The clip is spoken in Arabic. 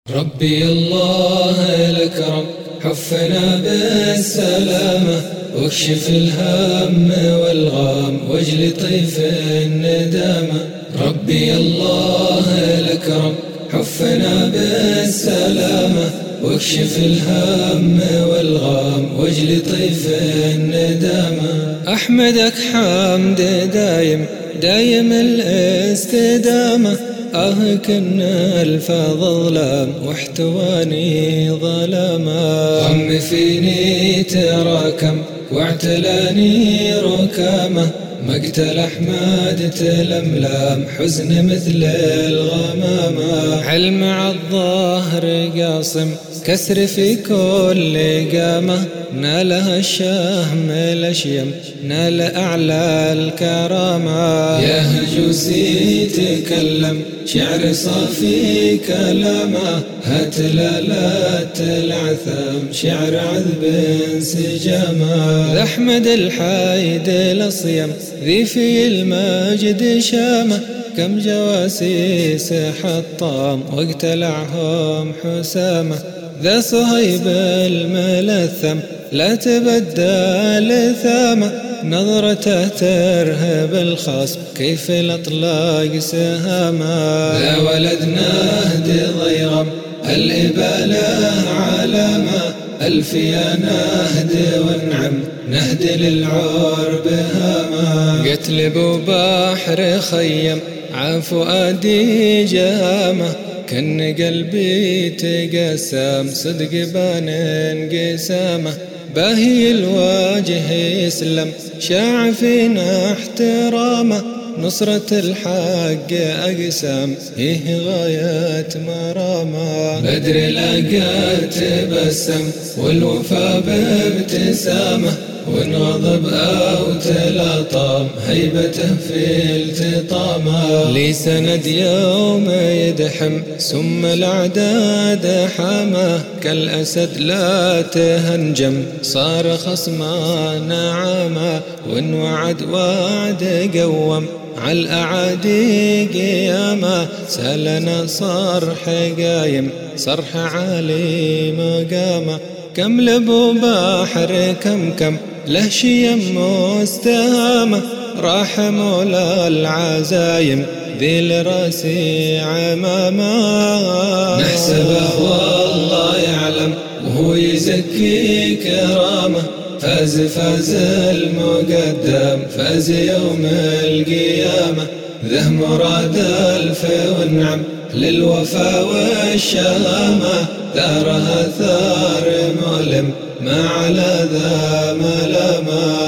ربي الله الأكرم حفنا بالسلامة، واكشف الهم والغام واجل طيف الندامة. ربي الله الأكرم حفنا بالسلامة، واكشف الهم والغام واجل طيف الندامة. أحمدك حمد دايم الاستدامة، كن الفاظ ظلام واحتواني ظلاما. غم فيني تراكم واعتلاني ركامه، مقتل أحمد تلملام حزن مثل الغمامة. علم عالظهر قاصم كسر في كل قامة، نالها الشهم الأشيم نال أعلى الكرامة. يا هجوسي تكلم شعر صافي كلامه، هات لالات العثام شعر عذب انسجامه. لأحمد الحايد الأصيم ذي في المجد شامه، كم جواسيس حطام واقتلعهم حسامه. ذا صهيب الملثم لا تبدل ثامه، نظرته ترهب الخصم كيف الأطلاق سهامه. ذا ولد نهد ضيغم الإبالة علامة، ألف يا نهد والنعم نهد للعرب هامة. قتل ببحر خيم عفو أدي جهامه، كن قلبي تقسم صدق بان انقسامه. باهي الوجه يسلم شاع فينا احترامه، نصرة الحق أقسام هي غاية مرامة. بدر لقى تبسم والوفا بابتسامه، وانغضب أو تلاطم هيبته في التطامه. لي سند يوم يدحم ثم الأعداد حامه، كالأسد لا تهنجم صار خصما نعامه. وإن وعد وعد قوم عالأعادي قيامه، سالنا صرح قايم صرح عالي مقامه. كم لبو بحر كم له شيم مستهامه، راح مولى العزايم ذي الراسي عمامه. نحسبه والله يعلم وهو يزكي كرامه، فاز المقدم فاز يوم القيامة. ذه مراد الف والنعم للوفا والشهامة، ثارها ثار مؤلم ما على ذا ملامة.